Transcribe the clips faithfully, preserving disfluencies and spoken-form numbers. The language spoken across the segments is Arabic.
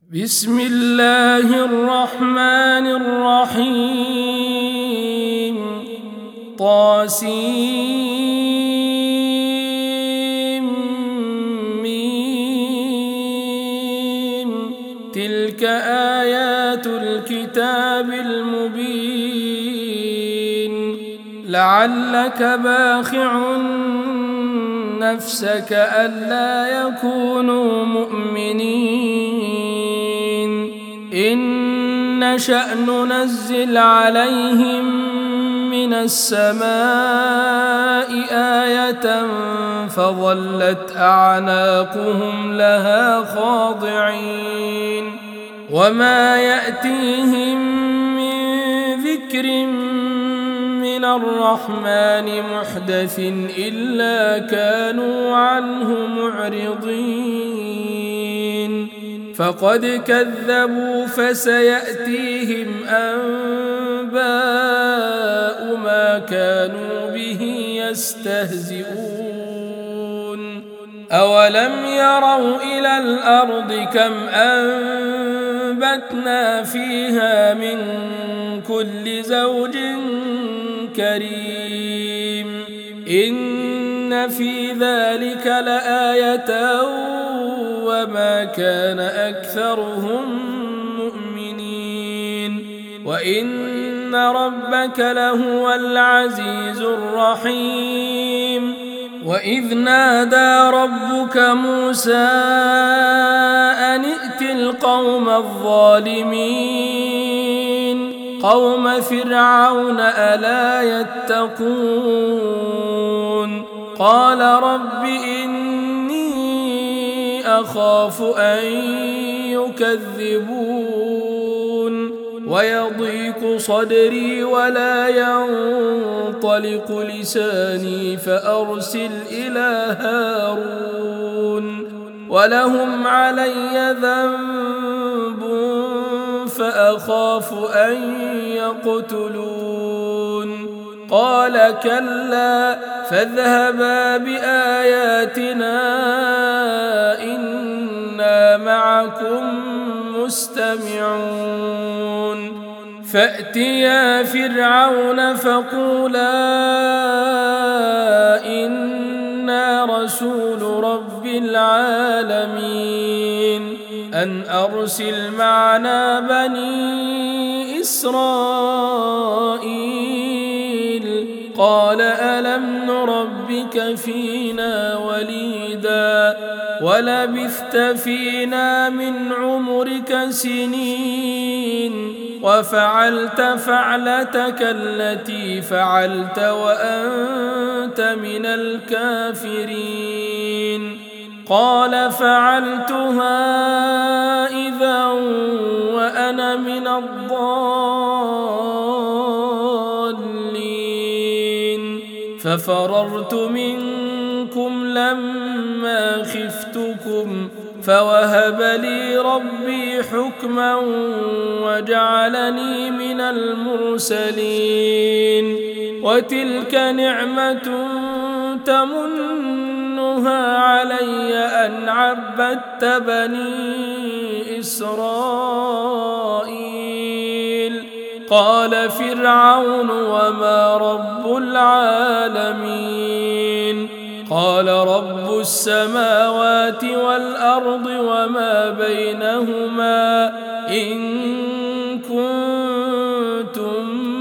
بسم الله الرحمن الرحيم طاسيم ميم تلك آيات الكتاب المبين لعلك باخع نفسك ألا يكونوا مؤمنين إن نشأ ننزل عليهم من السماء آية فظلت أعناقهم لها خاضعين وما يأتيهم من ذكر من الرحمن محدث إلا كانوا عنه معرضين فقد كذبوا فسيأتيهم أنباء ما كانوا به يستهزئون أولم يروا إلى الأرض كم أنبتنا فيها من كل زوج كريم إن في ذلك لآية وما كان أكثرهم مؤمنين وإن ربك لهو العزيز الرحيم وإذ نادى ربك موسى أن ائت القوم الظالمين قوم فرعون ألا يتقون قال رب إني أخاف أن يكذبون ويضيق صدري ولا ينطلق لساني فأرسل إلى هارون ولهم علي ذنب فأخاف أن يقتلون قال كلا فاذهبا بآياتنا إنا معكم مستمعون فأتيا فرعون فقولا إنا رسول رب العالمين أن أرسل معنا بني إسرائيل قال ألم نربك فينا وليدا ولبثت فينا من عمرك سنين وفعلت فعلتك التي فعلت وأنت من الكافرين قال فعلتها إذا وأنا من الضالين ففررت منكم لما خفتكم فوهب لي ربي حكما وجعلني من المرسلين وتلك نعمة تمنها علي أن عبدت بني إسرائيل قال فرعون وما رب العالمين قال رب السماوات والأرض وما بينهما إن كنتم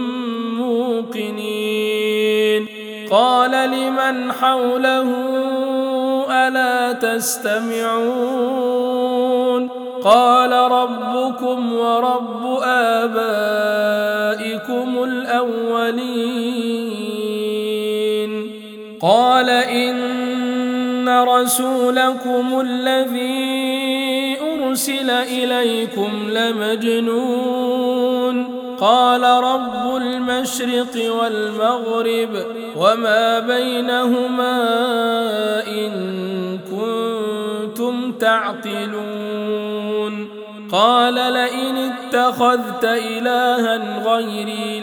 موقنين قال لمن حوله ألا تستمعون قال ربكم ورب آبائكم الأولين قال إن رسولكم الذي أرسل إليكم لمجنون قال رب المشرق والمغرب وما بينهما إن كنتم تعقلون قال لئن اتخذت إلها غيري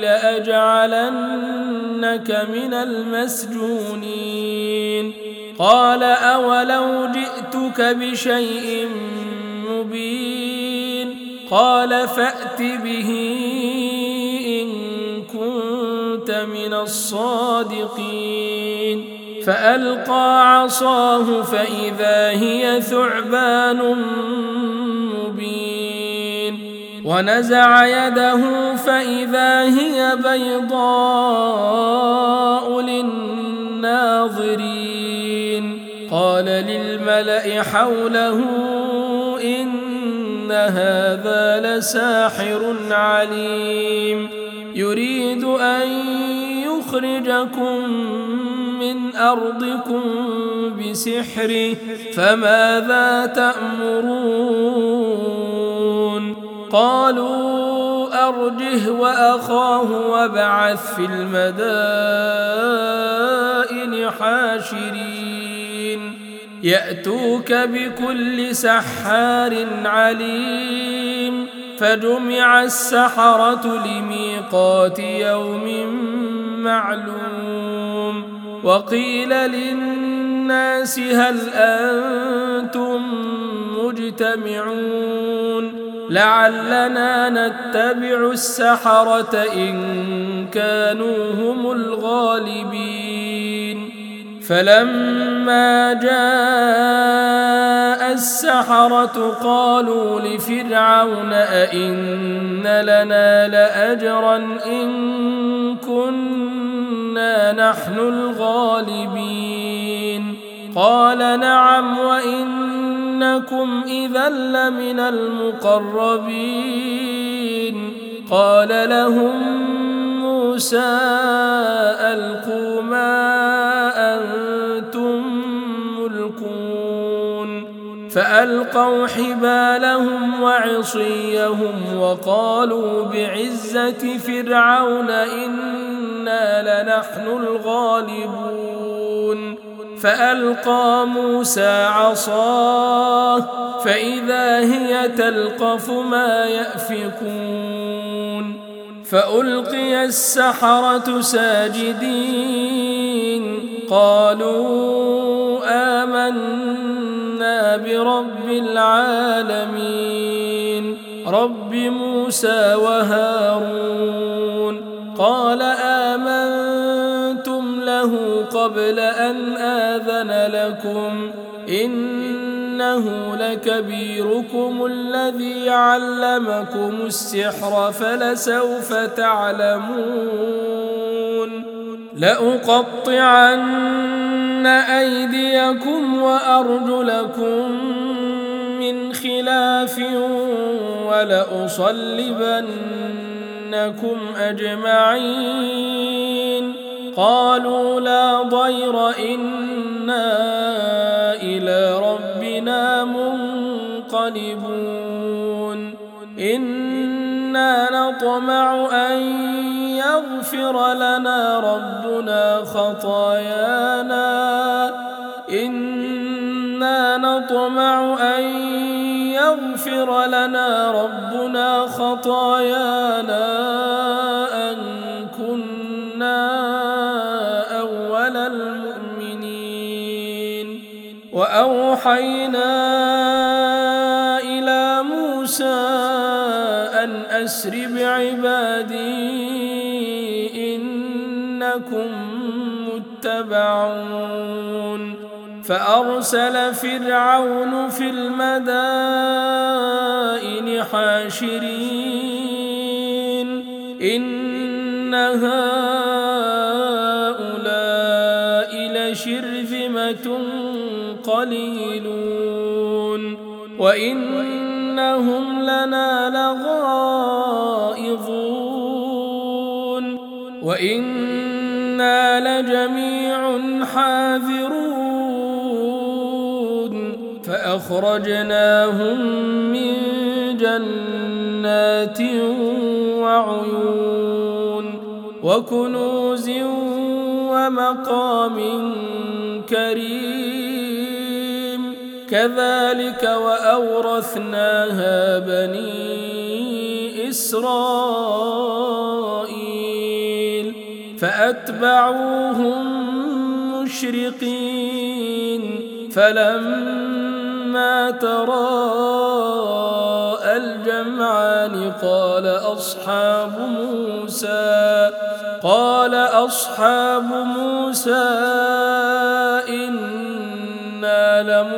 لأجعلنك من المسجونين قال أولو جئتك بشيء مبين قال فأت به إن كنت من الصادقين فألقى عصاه فإذا هي ثعبان مبين ونزع يده فإذا هي بيضاء للناظرين قال للملأ حوله إن هذا لساحر عليم يريد أن يخرجكم من أرضكم بسحره فماذا تأمرون قالوا أرجه وأخاه وابعث في المدائن حاشرين يأتوك بكل سحار عليم فجمع السحرة لميقات يوم معلوم وقيل للناس هل أنتم مجتمعون لعلنا نتبع السحرة إن كانوا هم الغالبين فلما جاء السحرة قالوا لفرعون أئن لنا لأجرا إن كنا نحن الغالبين قال نعم وإنكم إذا لمن المقربين قال لهم موسى ألقوا ما أنتم ملقون فألقوا حبالهم وعصيهم وقالوا بعزة فرعون إنا لنحن الغالبون فألقى موسى عصاه فإذا هي تلقف ما يأفكون فألقي السحرة ساجدين قالوا آمنا برب العالمين رب موسى وهارون قال آمنتم له قبل أن آذن لكم إنه لكبيركم الذي علمكم السحر فلسوف تعلمون لأقطعن أيديكم وأرجلكم من خلاف ولأصلبنكم أجمعين قالوا لا ضير إنا إلى ربنا منقلبون إنا نطمع أن يغفر لنا ربنا خطايانا إنا نطمع أن يغفر لنا ربنا خطايانا أن كنا أول المؤمنين وأوحينا إلى موسى أن أسر بعبادي إنكم متبعون فأرسل فرعون في المدائن حاشرين إن هؤلاء لشرذمة قليلون وإنهم لنا لغائظون وإنا لجميع حاذرون فأخرجناهم من جنات وعيون وكنوز ومقام كريم كذلك وأورثناها بني إسرائيل فأتبعوهم مشرقين فلما تراءى الجمعان قال أصحاب موسى قال أصحاب موسى إنا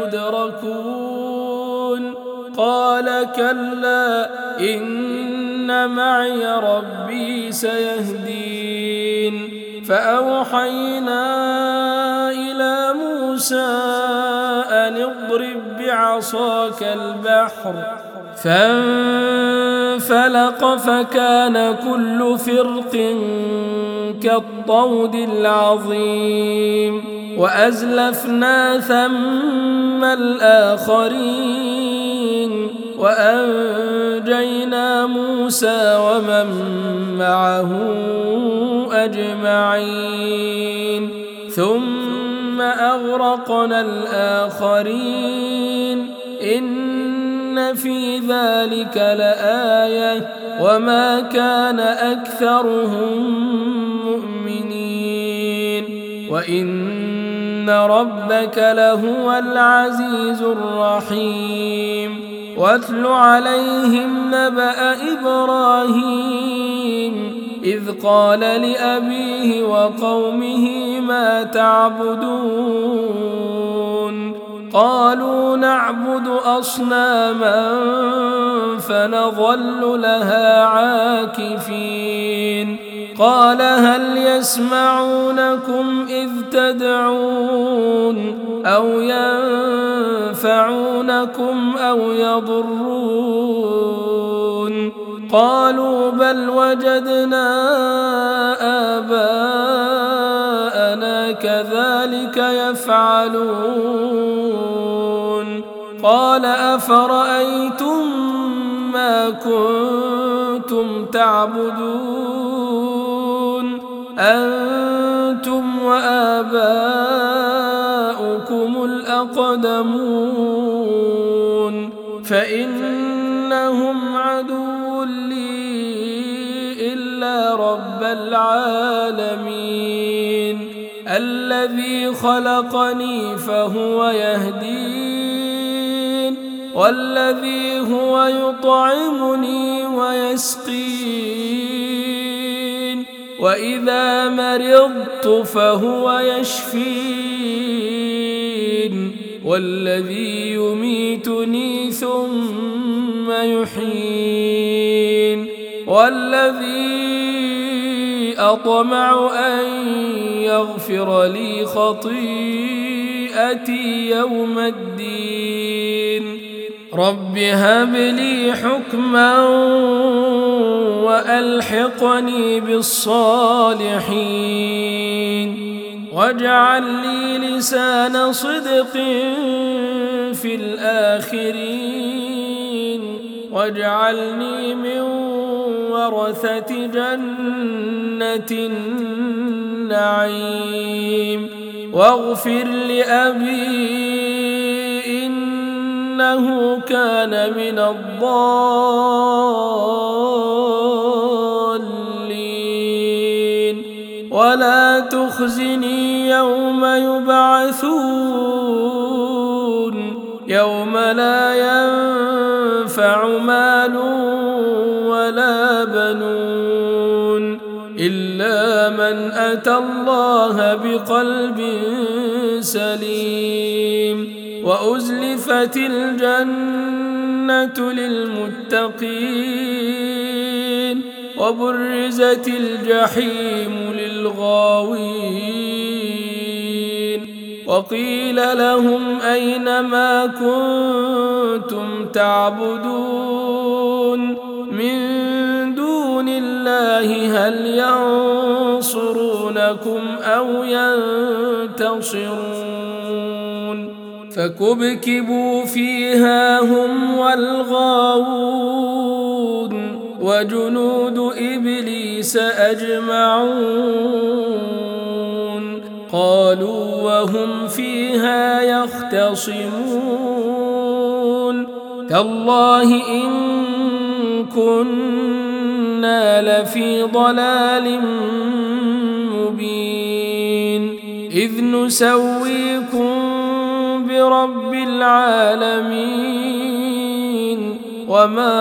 لمدركون قال كلا إن معي ربي سيهدين فأوحينا إلى موسى أن اضرب بعصاك البحر فانفلق فكان كل فرق كالطود العظيم وأزلفنا ثم الآخرين وأنجينا موسى ومن معه أجمعين ثم أغرقنا الآخرين إن في ذلك لآية وما كان أكثرهم مؤمنين وإن ربك لهو العزيز الرحيم واتل عليهم نبأ إبراهيم إذ قال لأبيه وقومه ما تعبدون قالوا نعبد أصناما فنظل لها عاكفين قال هل يسمعونكم إذ تدعون أو ينفعونكم أو يضرون قالوا بل وجدنا آباءنا كذلك يفعلون قال أفرأيتم ما كنتم تعبدون أنتم وآباؤكم الأقدمون فإنهم عدو لي إلا رب العالمين الذي خلقني فهو يهدين والذي هو يطعمني ويسقين وإذا مرضت فهو يشفين والذي يميتني ثم يحيين والذي أطمع أن يغفر لي خطيئتي يوم الدين رب هب لي حكما وألحقني بالصالحين واجعل لي لسان صدق في الآخرين واجعلني من ورثة جنة النعيم واغفر لأبي إنه كان من الضالين ولا تخزني يوم يبعثون يوم لا ينفع مال ولا بنون إلا من أتى الله بقلب سليم وأزلفت الجنة للمتقين وبرزت الجحيم للغاوين وقيل لهم أين ما كنتم تعبدون من دون الله هل ينصرونكم أو ينتصرون فكبكبوا فيها هم والغاوون وجنود إبليس أجمعون قالوا وهم فيها يختصمون تالله إن كنا لفي ضلال مبين إذ نسويكم برب العالمين وما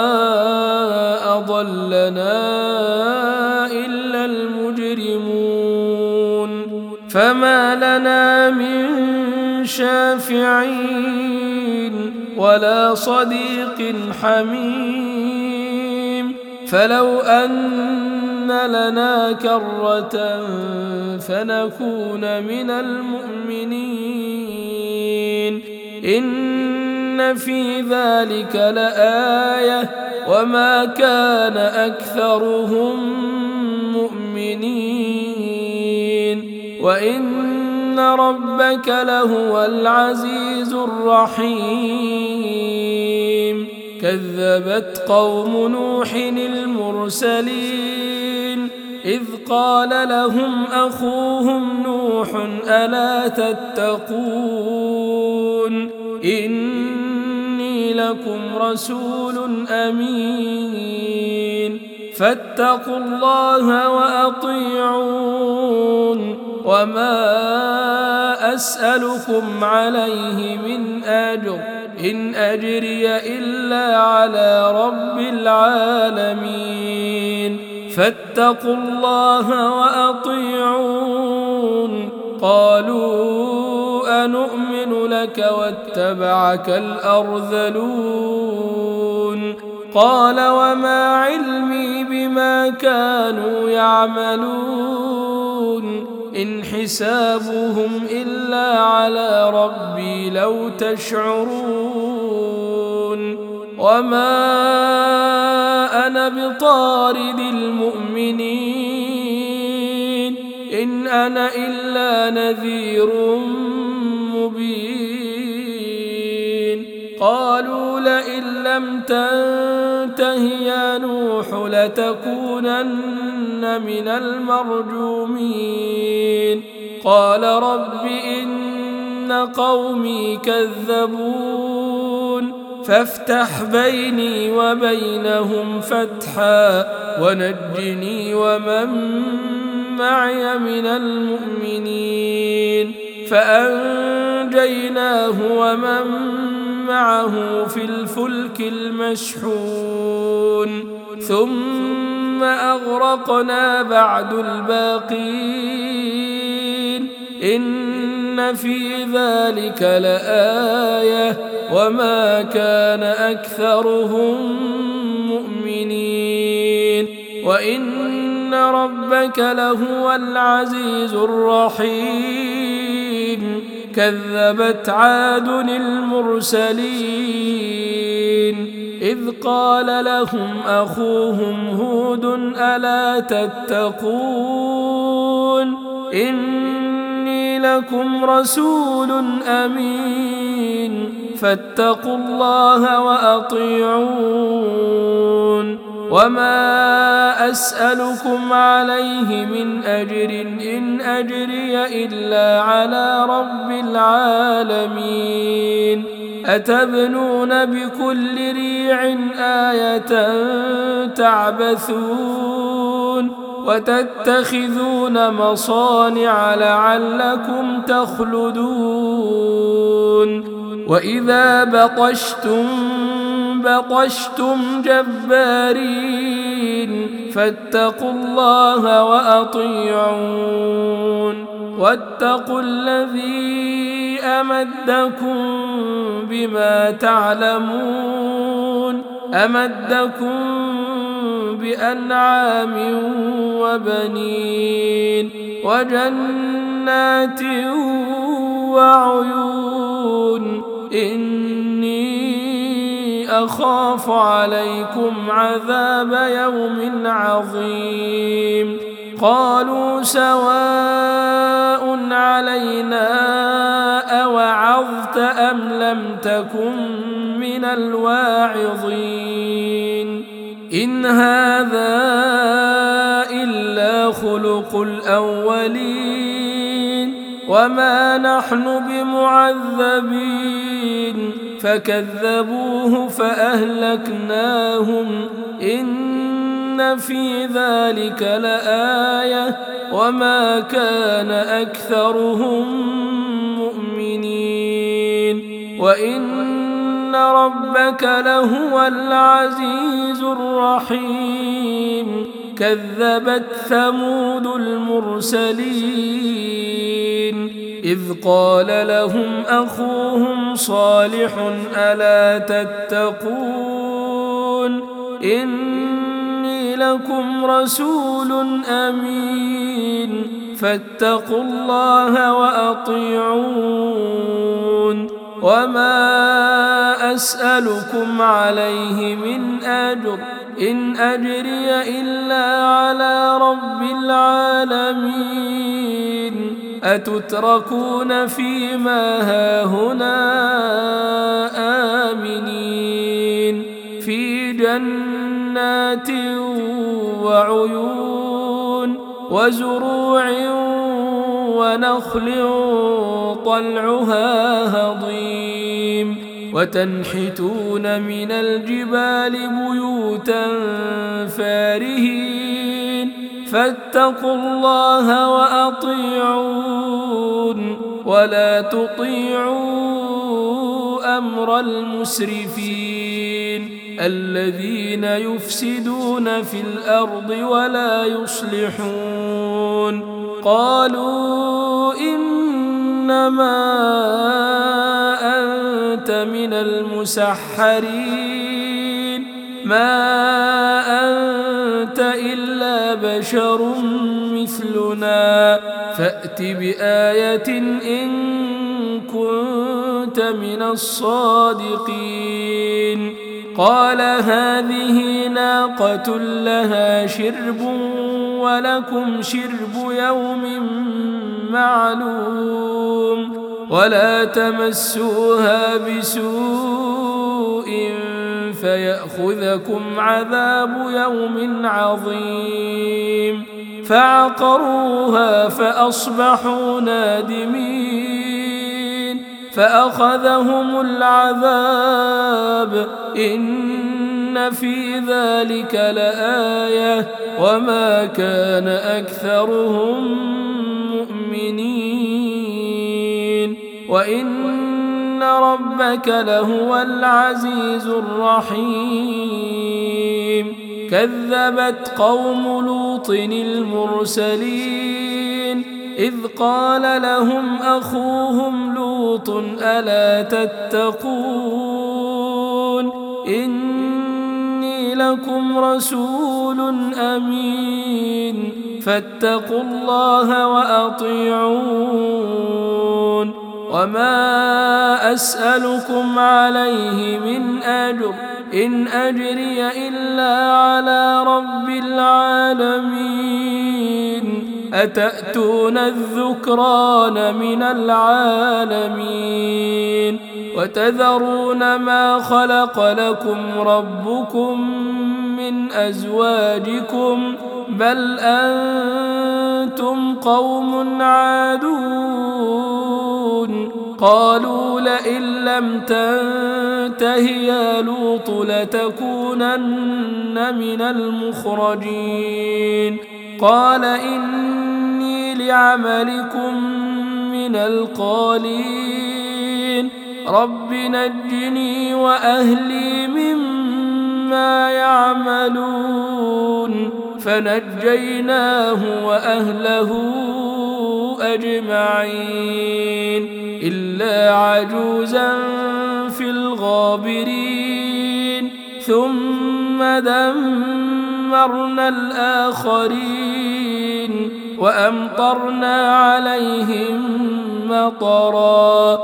أضلنا إلا المجرمون فما لنا من شافعين ولا صديق حميم فلو أن لنا كرة فنكون من المؤمنين إن في ذلك لآية وما كان أكثرهم مؤمنين وإن ربك لهو العزيز الرحيم كذبت قوم نوح المرسلين إذ قال لهم أخوهم نوح ألا تتقون إني لكم رسول أمين فاتقوا الله وأطيعون وما أسألكم عليه من أجر إن أجري إلا على رب العالمين فاتقوا الله وأطيعون قالوا أنؤمن لك واتبعك الأرذلون قال وما علمي بما كانوا يعملون إن حسابهم إلا على ربي لو تشعرون وما أنا بطارد المؤمنين إن أنا إلا نذير مبين قالوا لئن لم تنته يا نوح لتكونن من المرجومين قال رب إن قومي كذبون فافتح بيني وبينهم فتحا ونجني ومن معي من المؤمنين فأنجيناه ومن معه في الفلك المشحون ثم أغرقنا بعد الباقين إن في ذلك لآية وما كان أكثرهم مؤمنين وإن ربك لهو العزيز الرحيم كذبت عاد المرسلين إذ قال لهم أخوهم هود ألا تتقون إني لكم رسول أمين فاتقوا الله وأطيعون وما أسألكم عليه من أجر إن أجري إلا على رب العالمين أتبنون بكل ريع آية تعبثون وتتخذون مصانع لعلكم تخلدون وإذا بطشتم بطشتم جبارين فاتقوا الله وأطيعون واتقوا الذي أمدكم بما تعلمون أمدكم بأنعام وبنين وجنات وعيون إني أخاف عليكم عذاب يوم عظيم قالوا سواء علينا أوعظت أم لم تكن من الواعظين إن هذا إلا خلق الأولين وما نحن بمعذبين فكذبوه فأهلكناهم إن في ذلك لآية وما كان أكثرهم مؤمنين وإن ربك لهو العزيز الرحيم كذبت ثمود المرسلين إذ قال لهم أخوهم صالح ألا تتقون إني لكم رسول أمين فاتقوا الله وأطيعون وما أسألكم عليه من أجر إن أجري إلا على رب العالمين أتتركون فيما هاهنا آمنين في جنات وعيون وزروع ونخل طلعها هضيم وتنحتون من الجبال بيوتا فارهين فاتقوا الله وأطيعون ولا تطيعوا أمر المسرفين الذين يفسدون في الأرض ولا يصلحون قالوا إنما أنت من المسحرين ما أنت إلا بشر مثلنا فأت بآية إن كنت من الصادقين قال هذه ناقة لها شرب ولكم شرب يوم معلوم ولا تمسوها بسوء فيأخذكم عذاب يوم عظيم فعقروها فأصبحوا نادمين فأخذهم العذاب إن في ذلك لآية وما كان أكثرهم مؤمنين وإن ربك لهو العزيز الرحيم كذبت قوم لوط المرسلين إذ قال لهم أخوهم لوط ألا تتقون إني لكم رسول أمين فاتقوا الله وأطيعون وما أسألكم عليه من أجر إن أجري إلا على رب العالمين أتأتون الذكران من العالمين وتذرون ما خلق لكم ربكم من أزواجكم بل أنتم قوم عادون قالوا لئن لم تنته يا لوط لتكونن من المخرجين قال إني لعملكم من القالين رب نجني وأهلي مما يعملون فنجيناه وأهله أجمعين إلا عجوزا في الغابرين ثم دمرنا الآخرين وأمطرنا عليهم مطرا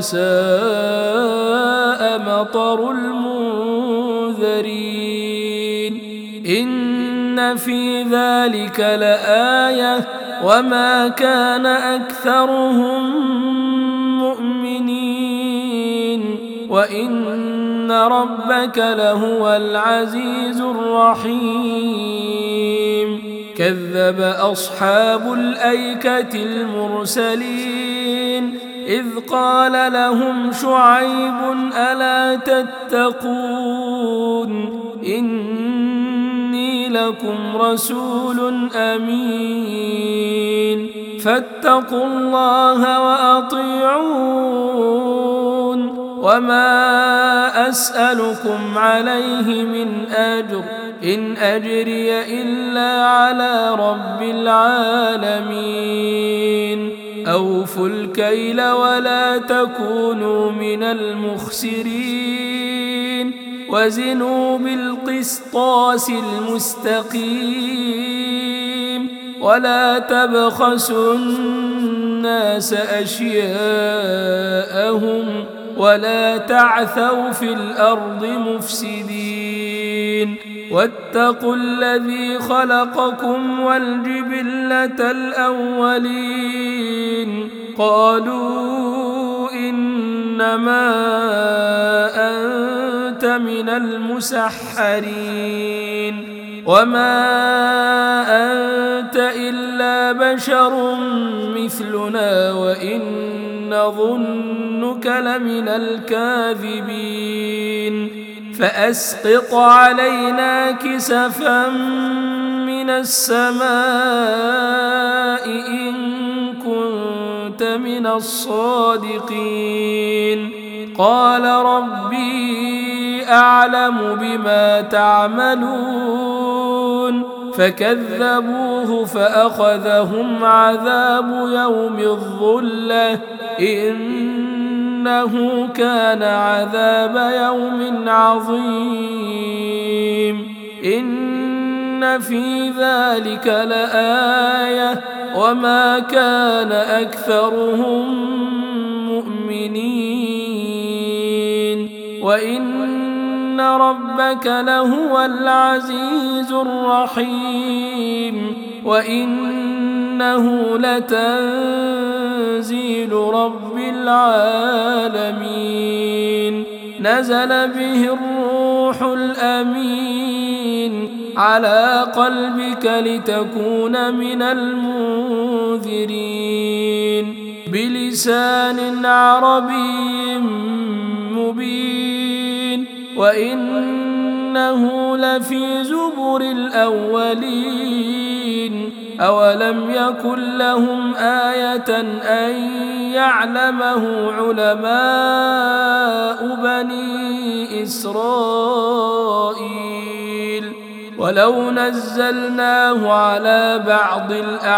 فساء مطر المنذرين إن في ذلك لآية وما كان أكثرهم مؤمنين وإن ربك لهو العزيز الرحيم كذب أصحاب الأيكة المرسلين إذ قال لهم شعيب ألا تتقون إني لكم رسول أمين فاتقوا الله وأطيعون وما أسألكم عليه من أجر إن أجري إلا على رب العالمين أوفوا الكيل ولا تكونوا من المخسرين وزنوا بالقسطاس المستقيم ولا تبخسوا الناس أشياءهم ولا تعثوا في الأرض مفسدين واتقوا الذي خلقكم والجبلة الأولين قالوا إنما أنت من المسحرين وما أنت إلا بشر مثلنا وإن نظنك لمن الكاذبين فأسقط علينا كسفا من السماء إن كنت من الصادقين قال ربي أعلم بما تعملون فكذبوه فأخذهم عذاب يوم الظلة إنه كان عذاب يوم عظيم إن في ذلك لآية وما كان أكثرهم مؤمنين وإن ربك لهو العزيز الرحيم وإنه لتنزيل رب العالمين نزل به الروح الأمين على قلبك لتكون من المنذرين بلسان عربي مبين وإنه لفي زبر الأولين أولم يكن لهم آية أن يعلمه علماء بني إسرائيل ولو نزلناه على بعض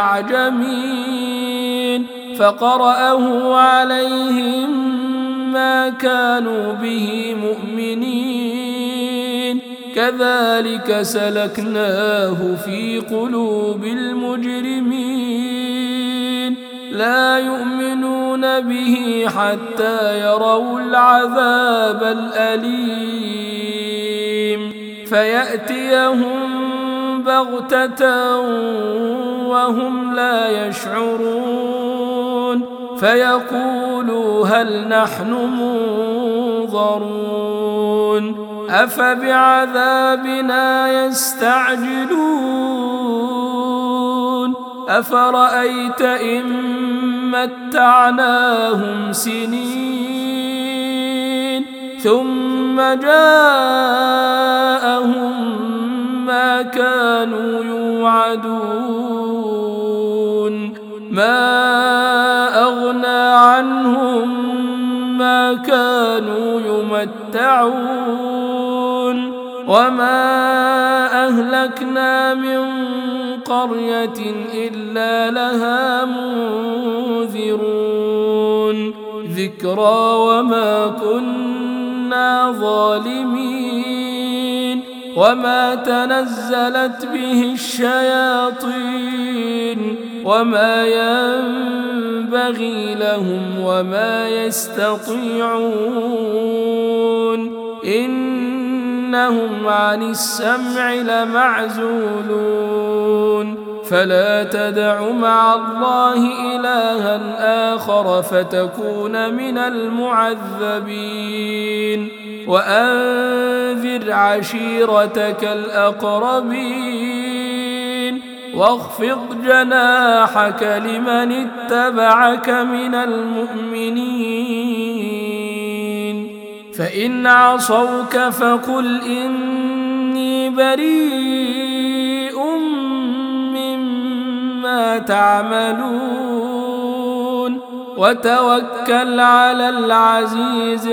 الأعجمين فقرأه عليهم ما كانوا به مؤمنين كذلك سلكناه في قلوب المجرمين لا يؤمنون به حتى يروا العذاب الأليم فيأتيهم بغتة وهم لا يشعرون فيقولوا هل نحن منظرون أفبعذابنا يستعجلون أفرأيت إن متعناهم سنين ثم جاءهم ما كانوا يوعدون ما أغنى عنهم ما كانوا يمتعون وما أهلكنا من قرية إلا لها منذرون ذكرى وما كنا ظالمين وما تنزلت به الشياطين وما ينبغي لهم وما يستطيعون إنهم عن السمع لمعزولون فلا تدع مع الله إلها آخر فتكون من المعذبين وأنذر عشيرتك الأقربين واخفض جناحك لمن اتبعك من المؤمنين فإن عصوك فقل إني بريء مما تعملون وتوكل على العزيز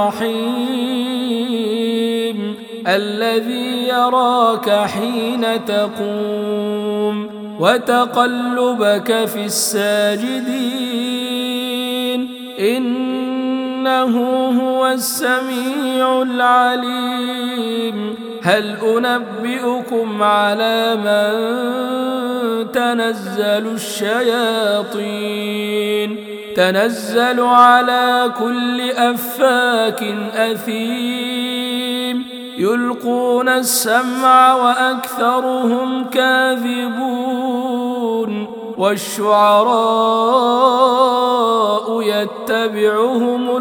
الرحيم الذي يراك حين تقوم وتقلبك في الساجدين إنه هو السميع العليم. هل أنبئكم على من تنزل الشياطين تنزل على كل أفاك أثيم يلقون السمع وأكثرهم كاذبون والشعراء يتبعهم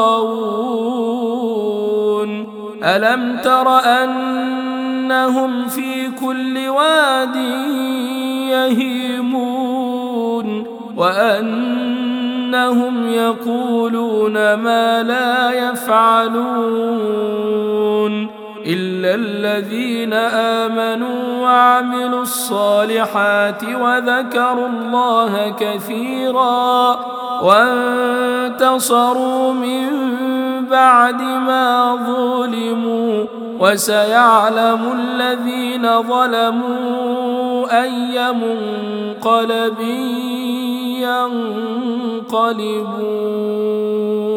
الغاوون ألم تر أنهم في كل واد يهيمون وأنهم يقولون ما لا يفعلون إلا الذين آمنوا وعملوا الصالحات وذكروا الله كثيرا وانتصروا من بعد ما ظلموا وسيعلم الذين ظلموا أي منقلب ينقلبون.